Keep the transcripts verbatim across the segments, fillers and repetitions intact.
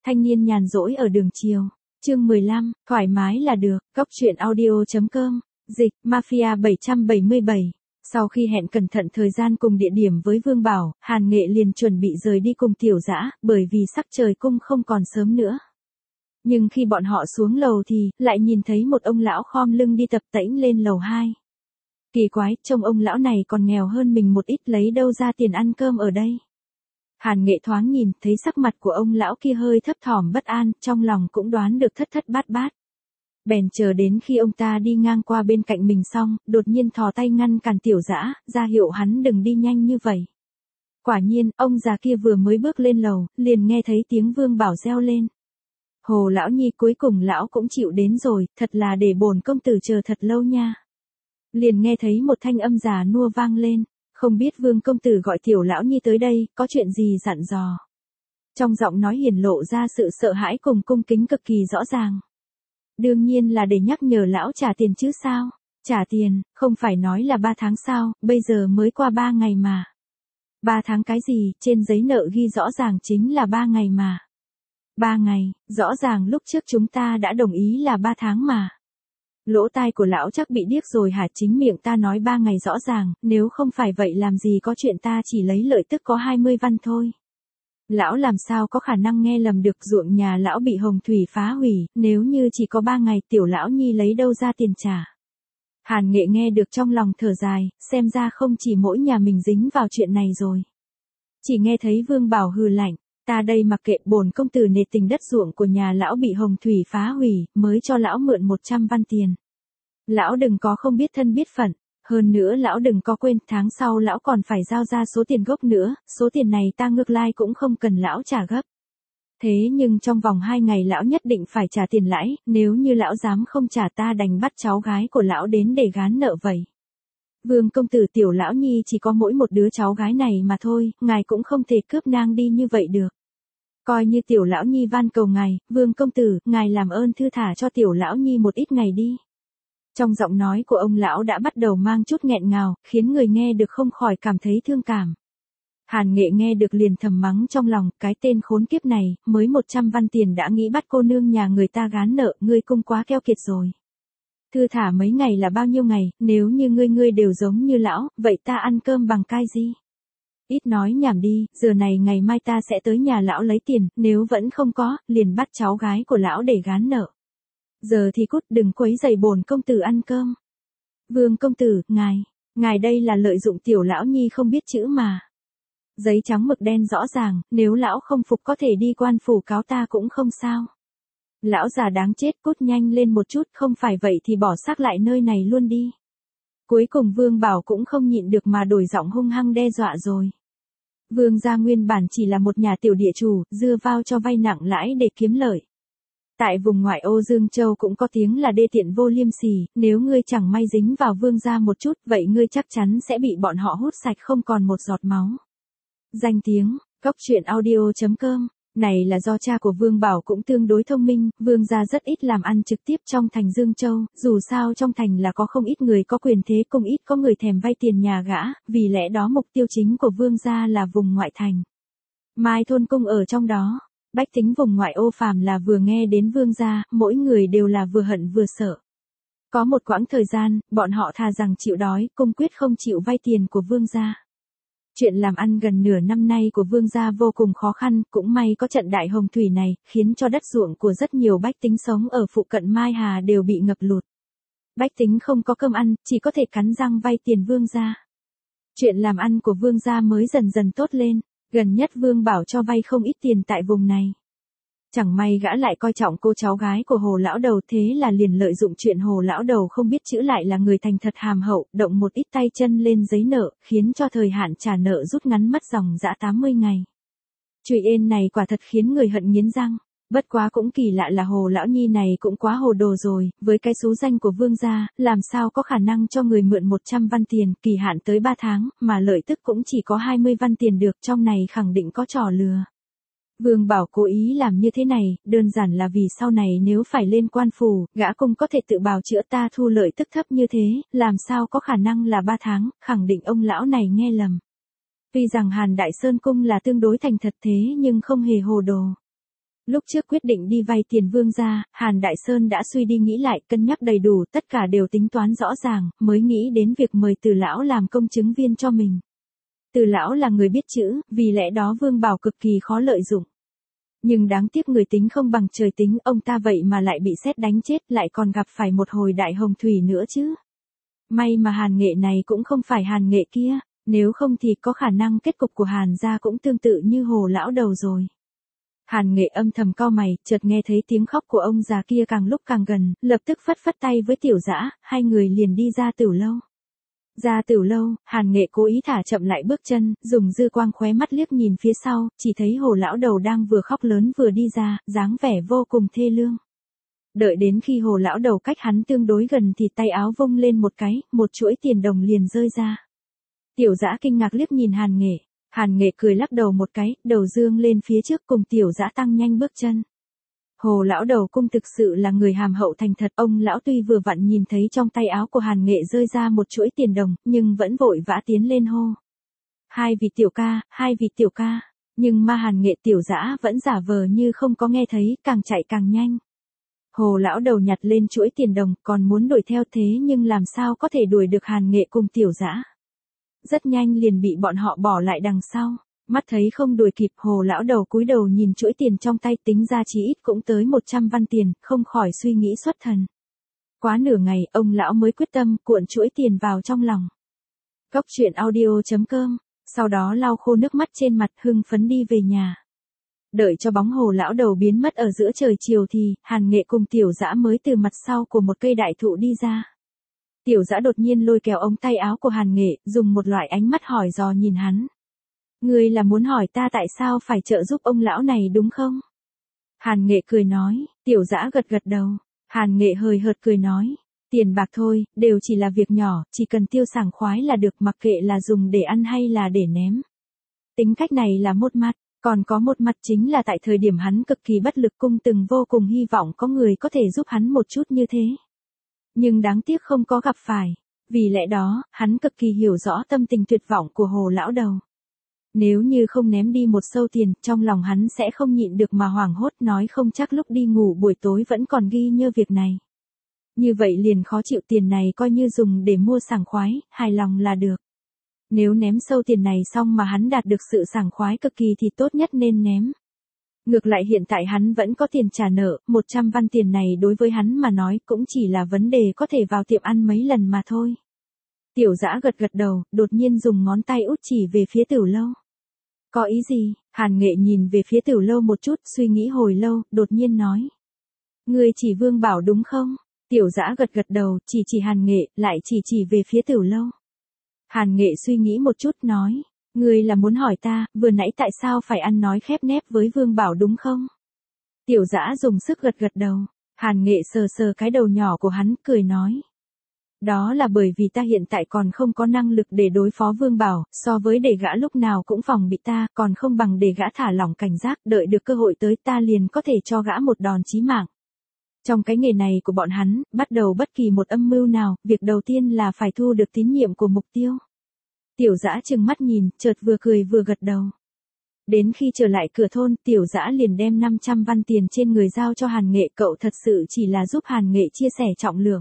Thanh niên nhàn rỗi ở đường chiều. Chương mười lăm, thoải mái là được. Góc truyện audio chấm com. Dịch, Mafia bảy trăm bảy mươi bảy. Sau khi hẹn cẩn thận thời gian cùng địa điểm với Vương Bảo, Hàn Nghệ liền chuẩn bị rời đi cùng Tiểu Dã, bởi vì sắc trời cung không còn sớm nữa. Nhưng khi bọn họ xuống lầu thì, lại nhìn thấy một ông lão khom lưng đi tập tễnh lên lầu hai. Kỳ quái, trông ông lão này còn nghèo hơn mình một ít, lấy đâu ra tiền ăn cơm ở đây. Hàn Nghệ thoáng nhìn, thấy sắc mặt của ông lão kia hơi thấp thỏm bất an, trong lòng cũng đoán được thất thất bát bát. Bèn chờ đến khi ông ta đi ngang qua bên cạnh mình xong, đột nhiên thò tay ngăn cản Tiểu Dã, ra hiệu hắn đừng đi nhanh như vậy. Quả nhiên, ông già kia vừa mới bước lên lầu, liền nghe thấy tiếng Vương Bảo reo lên. Hồ lão nhi, cuối cùng lão cũng chịu đến rồi, thật là để bổn công tử chờ thật lâu nha. Liền nghe thấy một thanh âm già nua vang lên, không biết Vương công tử gọi Tiểu lão nhi tới đây, có chuyện gì dặn dò. Trong giọng nói hiển lộ ra sự sợ hãi cùng cung kính cực kỳ rõ ràng. Đương nhiên là để nhắc nhở lão trả tiền chứ sao. Trả tiền, không phải nói là ba tháng sao, bây giờ mới qua ba ngày mà. Ba tháng cái gì, trên giấy nợ ghi rõ ràng chính là ba ngày mà. Ba ngày, rõ ràng lúc trước chúng ta đã đồng ý là ba tháng mà. Lỗ tai của lão chắc bị điếc rồi hả, chính miệng ta nói ba ngày rõ ràng, nếu không phải vậy làm gì có chuyện ta chỉ lấy lợi tức có hai mươi văn thôi. Lão làm sao có khả năng nghe lầm được, ruộng nhà lão bị hồng thủy phá hủy, nếu như chỉ có ba ngày Tiểu lão nhi lấy đâu ra tiền trả. Hàn Nghệ nghe được trong lòng thở dài, xem ra không chỉ mỗi nhà mình dính vào chuyện này rồi. Chỉ nghe thấy Vương Bảo hừ lạnh, ta đây mặc kệ, bổn công tử nề tình đất ruộng của nhà lão bị hồng thủy phá hủy, mới cho lão mượn một trăm văn tiền. Lão đừng có không biết thân biết phận, hơn nữa lão đừng có quên tháng sau lão còn phải giao ra số tiền gốc nữa, số tiền này ta ngược lại cũng không cần lão trả gấp. Thế nhưng trong vòng hai ngày lão nhất định phải trả tiền lãi, nếu như lão dám không trả ta đành bắt cháu gái của lão đến để gán nợ vậy. Vương công tử, Tiểu lão nhi chỉ có mỗi một đứa cháu gái này mà thôi, ngài cũng không thể cướp nang đi như vậy được. Coi như Tiểu lão nhi van cầu ngài, Vương công tử, ngài làm ơn thư thả cho Tiểu lão nhi một ít ngày đi. Trong giọng nói của ông lão đã bắt đầu mang chút nghẹn ngào, khiến người nghe được không khỏi cảm thấy thương cảm. Hàn Nghệ nghe được liền thầm mắng trong lòng, cái tên khốn kiếp này, mới một trăm văn tiền đã nghĩ bắt cô nương nhà người ta gán nợ, ngươi cũng quá keo kiệt rồi. Thư thả mấy ngày là bao nhiêu ngày, nếu như ngươi ngươi đều giống như lão, vậy ta ăn cơm bằng cai gì? Ít nói nhảm đi, giờ này ngày mai ta sẽ tới nhà lão lấy tiền, nếu vẫn không có, liền bắt cháu gái của lão để gán nợ. Giờ thì cút, đừng quấy rầy bổn công tử ăn cơm. Vương công tử, ngài, ngài đây là lợi dụng Tiểu lão nhi không biết chữ mà. Giấy trắng mực đen rõ ràng, nếu lão không phục có thể đi quan phủ cáo ta cũng không sao. Lão già đáng chết, cút nhanh lên một chút, không phải vậy thì bỏ xác lại nơi này luôn đi. Cuối cùng Vương Bảo cũng không nhịn được mà đổi giọng hung hăng đe dọa rồi. Vương gia nguyên bản chỉ là một nhà tiểu địa chủ, dưa vào cho vay nặng lãi để kiếm lợi. Tại vùng ngoại ô Dương Châu cũng có tiếng là đê tiện vô liêm sỉ, nếu ngươi chẳng may dính vào Vương gia một chút, vậy ngươi chắc chắn sẽ bị bọn họ hút sạch không còn một giọt máu. Danh tiếng, góc truyện audio chấm com. Này là do cha của Vương Bảo cũng tương đối thông minh, Vương gia rất ít làm ăn trực tiếp trong thành Dương Châu, dù sao trong thành là có không ít người có quyền thế, cũng ít có người thèm vay tiền nhà gã, vì lẽ đó mục tiêu chính của Vương gia là vùng ngoại thành. Mai thôn cung ở trong đó, bách tính vùng ngoại ô phàm là vừa nghe đến Vương gia, mỗi người đều là vừa hận vừa sợ. Có một quãng thời gian, bọn họ thà rằng chịu đói, cung quyết không chịu vay tiền của Vương gia. Chuyện làm ăn gần nửa năm nay của Vương gia vô cùng khó khăn, cũng may có trận đại hồng thủy này, khiến cho đất ruộng của rất nhiều bách tính sống ở phụ cận Mai Hà đều bị ngập lụt. Bách tính không có cơm ăn, chỉ có thể cắn răng vay tiền Vương gia. Chuyện làm ăn của Vương gia mới dần dần tốt lên, gần nhất Vương Bảo cho vay không ít tiền tại vùng này. Chẳng may gã lại coi trọng cô cháu gái của Hồ lão đầu, thế là liền lợi dụng chuyện Hồ lão đầu không biết chữ lại là người thành thật hàm hậu, động một ít tay chân lên giấy nợ, khiến cho thời hạn trả nợ rút ngắn mất dòng dã tám mươi ngày. Chuyện ên này quả thật khiến người hận nghiến răng, bất quá cũng kỳ lạ là Hồ lão nhi này cũng quá hồ đồ rồi, với cái số danh của Vương gia, làm sao có khả năng cho người mượn một trăm văn tiền, kỳ hạn tới ba tháng, mà lợi tức cũng chỉ có hai mươi văn tiền được, trong này khẳng định có trò lừa. Vương Bảo cố ý làm như thế này, đơn giản là vì sau này nếu phải lên quan phủ, gã cũng có thể tự bào chữa, ta thu lợi tức thấp như thế, làm sao có khả năng là ba tháng, khẳng định ông lão này nghe lầm. Tuy rằng Hàn Đại Sơn Cung là tương đối thành thật thế nhưng không hề hồ đồ. Lúc trước quyết định đi vay tiền Vương gia, Hàn Đại Sơn đã suy đi nghĩ lại, cân nhắc đầy đủ, tất cả đều tính toán rõ ràng, mới nghĩ đến việc mời Từ lão làm công chứng viên cho mình. Từ lão là người biết chữ, vì lẽ đó Vương Bảo cực kỳ khó lợi dụng. Nhưng đáng tiếc người tính không bằng trời tính, ông ta vậy mà lại bị sét đánh chết, lại còn gặp phải một hồi đại hồng thủy nữa chứ. May mà Hàn Nghệ này cũng không phải Hàn Nghệ kia, nếu không thì có khả năng kết cục của Hàn gia cũng tương tự như Hồ lão đầu rồi. Hàn Nghệ âm thầm cau mày, chợt nghe thấy tiếng khóc của ông già kia càng lúc càng gần, lập tức phất phất tay với Tiểu Dã, hai người liền đi ra Tửu lâu. Ra Tửu lâu, Hàn Nghệ cố ý thả chậm lại bước chân, dùng dư quang khóe mắt liếc nhìn phía sau, chỉ thấy Hồ lão đầu đang vừa khóc lớn vừa đi ra, dáng vẻ vô cùng thê lương. Đợi đến khi Hồ lão đầu cách hắn tương đối gần thì tay áo vung lên một cái, một chuỗi tiền đồng liền rơi ra. Tiểu Dã kinh ngạc liếc nhìn Hàn Nghệ. Hàn Nghệ cười lắc đầu một cái, đầu dương lên phía trước cùng Tiểu Dã tăng nhanh bước chân. Hồ lão đầu cung thực sự là người hàm hậu thành thật, ông lão tuy vừa vặn nhìn thấy trong tay áo của Hàn Nghệ rơi ra một chuỗi tiền đồng, nhưng vẫn vội vã tiến lên hô. Hai vị tiểu ca, hai vị tiểu ca, nhưng mà Hàn Nghệ Tiểu Dã vẫn giả vờ như không có nghe thấy, càng chạy càng nhanh. Hồ lão đầu nhặt lên chuỗi tiền đồng, còn muốn đuổi theo thế nhưng làm sao có thể đuổi được Hàn Nghệ cùng Tiểu Dã. Rất nhanh liền bị bọn họ bỏ lại đằng sau. Mắt thấy không đuổi kịp, Hồ lão đầu cúi đầu nhìn chuỗi tiền trong tay, tính ra chí ít cũng tới một trăm văn tiền, không khỏi suy nghĩ xuất thần. Quá nửa ngày, ông lão mới quyết tâm cuộn chuỗi tiền vào trong lòng. Cốc truyện audio chấm com, sau đó lau khô nước mắt trên mặt, hưng phấn đi về nhà. Đợi cho bóng Hồ lão đầu biến mất ở giữa trời chiều thì, Hàn Nghệ cùng Tiểu Dã mới từ mặt sau của một cây đại thụ đi ra. Tiểu Dã đột nhiên lôi kéo ống tay áo của Hàn Nghệ, dùng một loại ánh mắt hỏi dò nhìn hắn. Ngươi là muốn hỏi ta tại sao phải trợ giúp ông lão này đúng không? Hàn Nghệ cười nói. Tiểu Dã gật gật đầu. Hàn Nghệ hời hợt cười nói. Tiền bạc thôi, đều chỉ là việc nhỏ, chỉ cần tiêu sảng khoái là được, mặc kệ là dùng để ăn hay là để ném. Tính cách này là một mặt, còn có một mặt chính là tại thời điểm hắn cực kỳ bất lực, cung từng vô cùng hy vọng có người có thể giúp hắn một chút như thế. Nhưng đáng tiếc không có gặp phải. Vì lẽ đó, hắn cực kỳ hiểu rõ tâm tình tuyệt vọng của Hồ lão đầu. Nếu như không ném đi một xâu tiền, trong lòng hắn sẽ không nhịn được mà hoảng hốt, nói không chắc lúc đi ngủ buổi tối vẫn còn ghi nhớ việc này. Như vậy liền khó chịu, tiền này coi như dùng để mua sảng khoái, hài lòng là được. Nếu ném sâu tiền này xong mà hắn đạt được sự sảng khoái cực kỳ thì tốt nhất nên ném. Ngược lại hiện tại hắn vẫn có tiền trả nợ, một trăm văn tiền này đối với hắn mà nói cũng chỉ là vấn đề có thể vào tiệm ăn mấy lần mà thôi. Tiểu Dã gật gật đầu, đột nhiên dùng ngón tay út chỉ về phía Tửu lâu. Có ý gì? Hàn Nghệ nhìn về phía Tửu lâu một chút, suy nghĩ hồi lâu, đột nhiên nói. Ngươi chỉ Vương Bảo đúng không? Tiểu Dã gật gật đầu, chỉ chỉ Hàn Nghệ, lại chỉ chỉ về phía Tửu lâu. Hàn Nghệ suy nghĩ một chút nói. Ngươi là muốn hỏi ta, vừa nãy tại sao phải ăn nói khép nép với Vương Bảo đúng không? Tiểu Dã dùng sức gật gật đầu. Hàn Nghệ sờ sờ cái đầu nhỏ của hắn, cười nói. Đó là bởi vì ta hiện tại còn không có năng lực để đối phó Vương Bảo, so với để gã lúc nào cũng phòng bị ta, còn không bằng để gã thả lỏng cảnh giác, đợi được cơ hội tới ta liền có thể cho gã một đòn chí mạng. Trong cái nghề này của bọn hắn, bắt đầu bất kỳ một âm mưu nào, việc đầu tiên là phải thu được tín nhiệm của mục tiêu. Tiểu Dã trừng mắt nhìn, chợt vừa cười vừa gật đầu. Đến khi trở lại cửa thôn, Tiểu Dã liền đem năm trăm văn tiền trên người giao cho Hàn Nghệ, cậu thật sự chỉ là giúp Hàn Nghệ chia sẻ trọng lượng.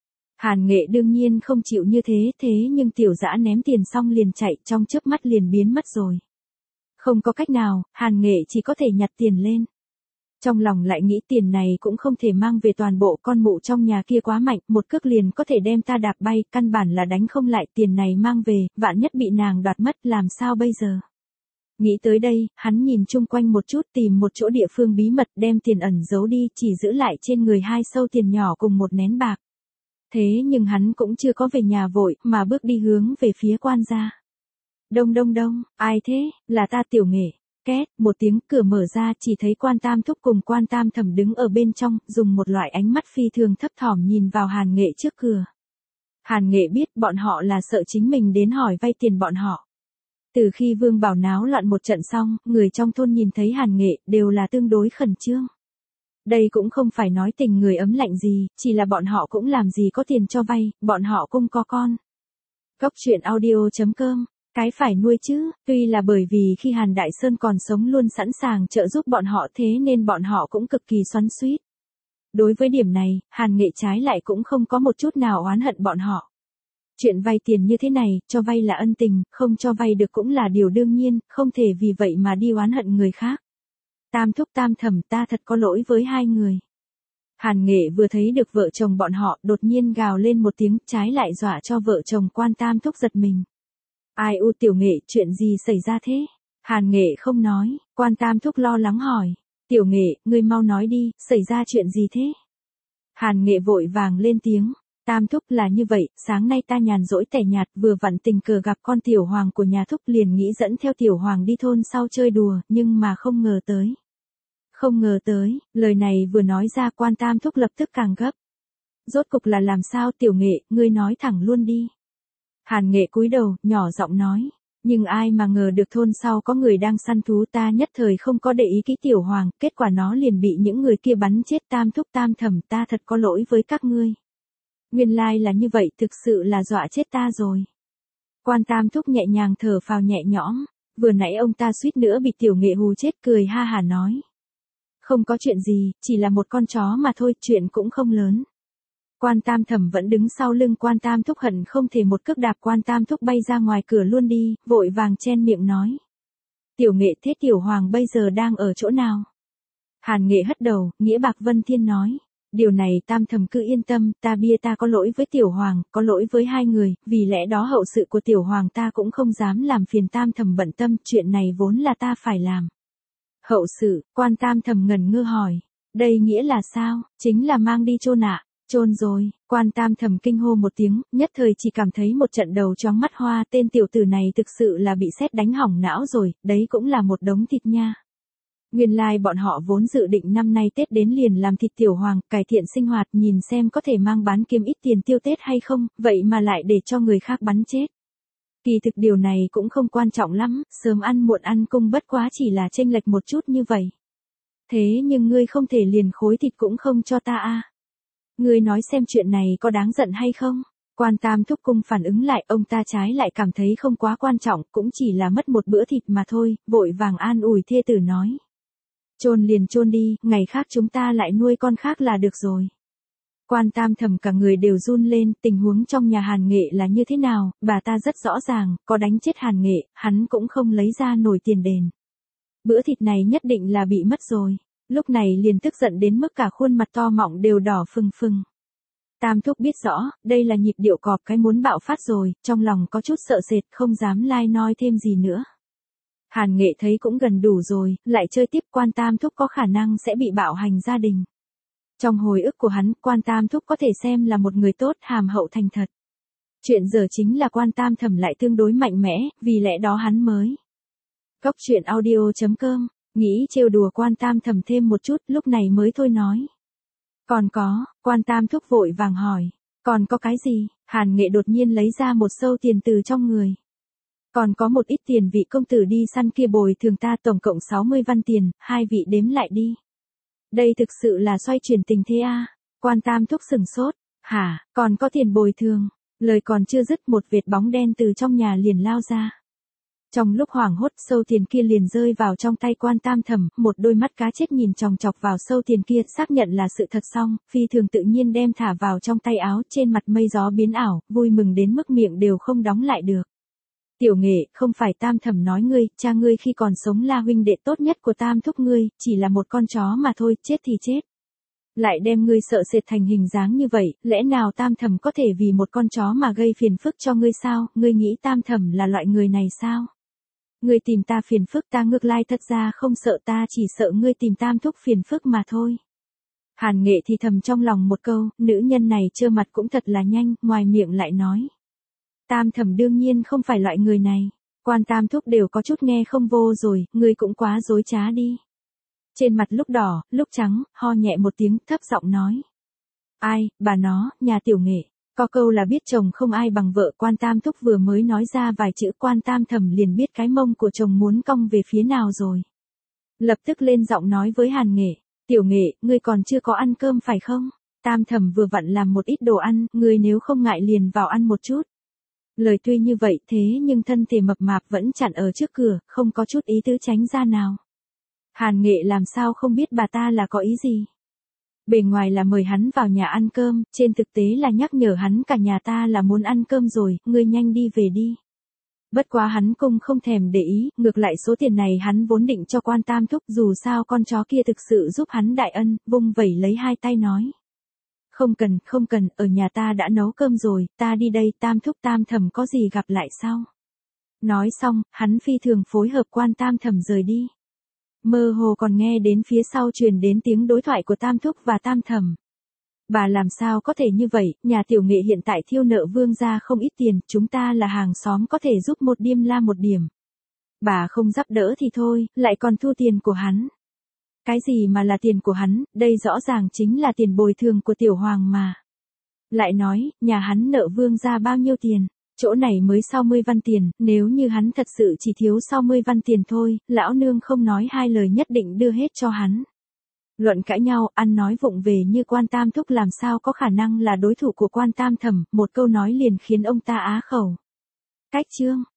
Hàn Nghệ đương nhiên không chịu như thế, thế nhưng Tiểu Dã ném tiền xong liền chạy, trong chớp mắt liền biến mất rồi. Không có cách nào, Hàn Nghệ chỉ có thể nhặt tiền lên. Trong lòng lại nghĩ tiền này cũng không thể mang về toàn bộ, con mụ trong nhà kia quá mạnh, một cước liền có thể đem ta đạp bay, căn bản là đánh không lại, tiền này mang về, vạn nhất bị nàng đoạt mất, làm sao bây giờ? Nghĩ tới đây, hắn nhìn chung quanh một chút, tìm một chỗ địa phương bí mật, đem tiền ẩn giấu đi, chỉ giữ lại trên người hai xâu tiền nhỏ cùng một nén bạc. Thế nhưng hắn cũng chưa có về nhà vội, mà bước đi hướng về phía quan gia. Đông đông đông, ai thế? Là ta Tiểu Nghệ. Két, một tiếng cửa mở ra, chỉ thấy quan tam thúc cùng quan tam thẩm đứng ở bên trong, dùng một loại ánh mắt phi thường thấp thỏm nhìn vào Hàn Nghệ trước cửa. Hàn Nghệ biết bọn họ là sợ chính mình đến hỏi vay tiền bọn họ. Từ khi Vương Bảo náo loạn một trận xong, người trong thôn nhìn thấy Hàn Nghệ đều là tương đối khẩn trương. Đây cũng không phải nói tình người ấm lạnh gì, chỉ là bọn họ cũng làm gì có tiền cho vay, bọn họ cũng có con. Cốc truyện audio chấm com Cái phải nuôi chứ, tuy là bởi vì khi Hàn Đại Sơn còn sống luôn sẵn sàng trợ giúp bọn họ thế nên bọn họ cũng cực kỳ xoắn xuýt. Đối với điểm này, Hàn Nghệ trái lại cũng không có một chút nào oán hận bọn họ. Chuyện vay tiền như thế này, cho vay là ân tình, không cho vay được cũng là điều đương nhiên, không thể vì vậy mà đi oán hận người khác. Tam thúc tam thẩm, ta thật có lỗi với hai người. Hàn Nghệ vừa thấy được vợ chồng bọn họ, đột nhiên gào lên một tiếng, trái lại dọa cho vợ chồng quan tam thúc giật mình. Ai u Tiểu Nghệ, chuyện gì xảy ra thế? Hàn Nghệ không nói, quan tam thúc lo lắng hỏi. Tiểu Nghệ, ngươi mau nói đi, xảy ra chuyện gì thế? Hàn Nghệ vội vàng lên tiếng. Tam thúc là như vậy, sáng nay ta nhàn rỗi tẻ nhạt vừa vặn tình cờ gặp con tiểu hoàng của nhà thúc liền nghĩ dẫn theo tiểu hoàng đi thôn sau chơi đùa, nhưng mà không ngờ tới. Không ngờ tới, lời này vừa nói ra quan tam thúc lập tức càng gấp. Rốt cục là làm sao Tiểu Nghệ, ngươi nói thẳng luôn đi. Hàn Nghệ cúi đầu, nhỏ giọng nói. Nhưng ai mà ngờ được thôn sau có người đang săn thú, ta nhất thời không có để ý cái tiểu hoàng, kết quả nó liền bị những người kia bắn chết. Tam thúc tam thẩm, ta thật có lỗi với các ngươi. Nguyên lai là như vậy, thực sự là dọa chết ta rồi. Quan tam thúc nhẹ nhàng thở phào nhẹ nhõm, vừa nãy ông ta suýt nữa bị Tiểu Nghệ hù chết, cười ha hả nói. Không có chuyện gì, chỉ là một con chó mà thôi, chuyện cũng không lớn. Quan tam thẩm vẫn đứng sau lưng quan tam thúc hận không thể một cước đạp quan tam thúc bay ra ngoài cửa luôn đi, vội vàng chen miệng nói. Tiểu Nghệ, thế tiểu hoàng bây giờ đang ở chỗ nào? Hàn Nghệ hất đầu, nghĩa bạc vân thiên nói. Điều này tam thẩm cứ yên tâm, ta bia ta có lỗi với tiểu hoàng, có lỗi với hai người, vì lẽ đó hậu sự của tiểu hoàng ta cũng không dám làm phiền tam thẩm bận tâm, chuyện này vốn là ta phải làm. Hậu sự, quan tam thẩm ngẩn ngơ hỏi. Đây nghĩa là sao? Chính là mang đi chôn ạ. Chôn rồi, quan tam thẩm kinh hô một tiếng, nhất thời chỉ cảm thấy một trận đầu choáng mắt hoa, tên tiểu tử này thực sự là bị sét đánh hỏng não rồi, đấy cũng là một đống thịt nha. Nguyên lai like bọn họ vốn dự định năm nay Tết đến liền làm thịt tiểu hoàng, cải thiện sinh hoạt, nhìn xem có thể mang bán kiếm ít tiền tiêu Tết hay không, vậy mà lại để cho người khác bắn chết. Kỳ thực điều này cũng không quan trọng lắm, sớm ăn muộn ăn cung bất quá chỉ là chênh lệch một chút như vậy. Thế nhưng ngươi không thể liền khối thịt cũng không cho ta à? Ngươi nói xem chuyện này có đáng giận hay không? Quan tam thúc cung phản ứng lại, ông ta trái lại cảm thấy không quá quan trọng, cũng chỉ là mất một bữa thịt mà thôi, vội vàng an ủi thê tử nói. Chôn liền chôn đi, ngày khác chúng ta lại nuôi con khác là được rồi. Quan tam thẩm cả người đều run lên, tình huống trong nhà Hàn Nghệ là như thế nào, bà ta rất rõ ràng, có đánh chết Hàn Nghệ, hắn cũng không lấy ra nổi tiền đền. Bữa thịt này nhất định là bị mất rồi. Lúc này liền tức giận đến mức cả khuôn mặt to mọng đều đỏ phừng phừng. Tam thúc biết rõ, đây là nhịp điệu cọp cái muốn bạo phát rồi, trong lòng có chút sợ sệt, không dám lai nói thêm gì nữa. Hàn Nghệ thấy cũng gần đủ rồi, lại chơi tiếp quan tam thúc có khả năng sẽ bị bạo hành gia đình. Trong hồi ức của hắn, quan tam thúc có thể xem là một người tốt, hàm hậu thành thật. Chuyện giờ chính là quan tam thẩm lại tương đối mạnh mẽ, vì lẽ đó hắn mới. Góc truyện audio chấm com, nghĩ trêu đùa quan tam thẩm thêm một chút, lúc này mới thôi nói. Còn có, quan tam thúc vội vàng hỏi, còn có cái gì? Hàn Nghệ đột nhiên lấy ra một xâu tiền từ trong người. Còn có một ít tiền vị công tử đi săn kia bồi thường ta, tổng cộng sáu mươi văn tiền, hai vị đếm lại đi. Đây thực sự là xoay chuyển tình thế à? Quan tam thúc sừng sốt. Hả, còn có tiền bồi thường? Lời còn chưa dứt, một vệt bóng đen từ trong nhà liền lao ra. Trong lúc hoảng hốt, sâu tiền kia liền rơi vào trong tay quan tam thẩm, một đôi mắt cá chết nhìn chòng chọc vào sâu tiền kia, xác nhận là sự thật xong, phi thường tự nhiên đem thả vào trong tay áo, trên mặt mây gió biến ảo, vui mừng đến mức miệng đều không đóng lại được. Tiểu Nghệ, không phải tam thẩm nói ngươi, cha ngươi khi còn sống là huynh đệ tốt nhất của tam thúc ngươi, chỉ là một con chó mà thôi, chết thì chết. Lại đem ngươi sợ sệt thành hình dáng như vậy, lẽ nào tam thẩm có thể vì một con chó mà gây phiền phức cho ngươi sao, ngươi nghĩ tam thẩm là loại người này sao? Ngươi tìm ta phiền phức, ta ngược lại thật ra không sợ, ta chỉ sợ ngươi tìm tam thúc phiền phức mà thôi. Hàn Nghệ thì thầm trong lòng một câu, nữ nhân này trơ mặt cũng thật là nhanh, ngoài miệng lại nói. Tam thẩm đương nhiên không phải loại người này, quan tam thúc đều có chút nghe không vô rồi, ngươi cũng quá dối trá đi. Trên mặt lúc đỏ, lúc trắng, ho nhẹ một tiếng, thấp giọng nói. Ai, bà nó, nhà Tiểu Nghệ, có câu là biết chồng không ai bằng vợ, quan tam thúc vừa mới nói ra vài chữ quan tam thẩm liền biết cái mông của chồng muốn cong về phía nào rồi. Lập tức lên giọng nói với Hàn Nghệ, Tiểu Nghệ, ngươi còn chưa có ăn cơm phải không? Tam thẩm vừa vặn làm một ít đồ ăn, ngươi nếu không ngại liền vào ăn một chút. Lời tuy như vậy thế nhưng thân thể mập mạp vẫn chặn ở trước cửa, không có chút ý tứ tránh ra nào. Hàn Nghệ làm sao không biết bà ta là có ý gì. Bề ngoài là mời hắn vào nhà ăn cơm, trên thực tế là nhắc nhở hắn cả nhà ta là muốn ăn cơm rồi, ngươi nhanh đi về đi. Bất quá hắn cũng không thèm để ý, ngược lại số tiền này hắn vốn định cho Quan Tam Thúc, dù sao con chó kia thực sự giúp hắn đại ân, vung vẩy lấy hai tay nói. Không cần, không cần, ở nhà ta đã nấu cơm rồi, ta đi đây, Tam Thúc Tam Thẩm có gì gặp lại sau. Nói xong, hắn phi thường phối hợp Quan Tam Thẩm rời đi. Mơ hồ còn nghe đến phía sau truyền đến tiếng đối thoại của Tam Thúc và Tam Thẩm. Bà làm sao có thể như vậy, nhà tiểu nghệ hiện tại thiêu nợ Vương gia không ít tiền, chúng ta là hàng xóm có thể giúp một điêm la một điểm. Bà không giúp đỡ thì thôi, lại còn thu tiền của hắn. Cái gì mà là tiền của hắn, đây rõ ràng chính là tiền bồi thường của tiểu hoàng mà. Lại nói, nhà hắn nợ Vương gia bao nhiêu tiền, chỗ này mới sáu mươi văn tiền, nếu như hắn thật sự chỉ thiếu sáu mươi văn tiền thôi, lão nương không nói hai lời nhất định đưa hết cho hắn. Luận cãi nhau, ăn nói vụng về như Quan Tam Thúc làm sao có khả năng là đối thủ của Quan Tam Thẩm, một câu nói liền khiến ông ta á khẩu. Cách chương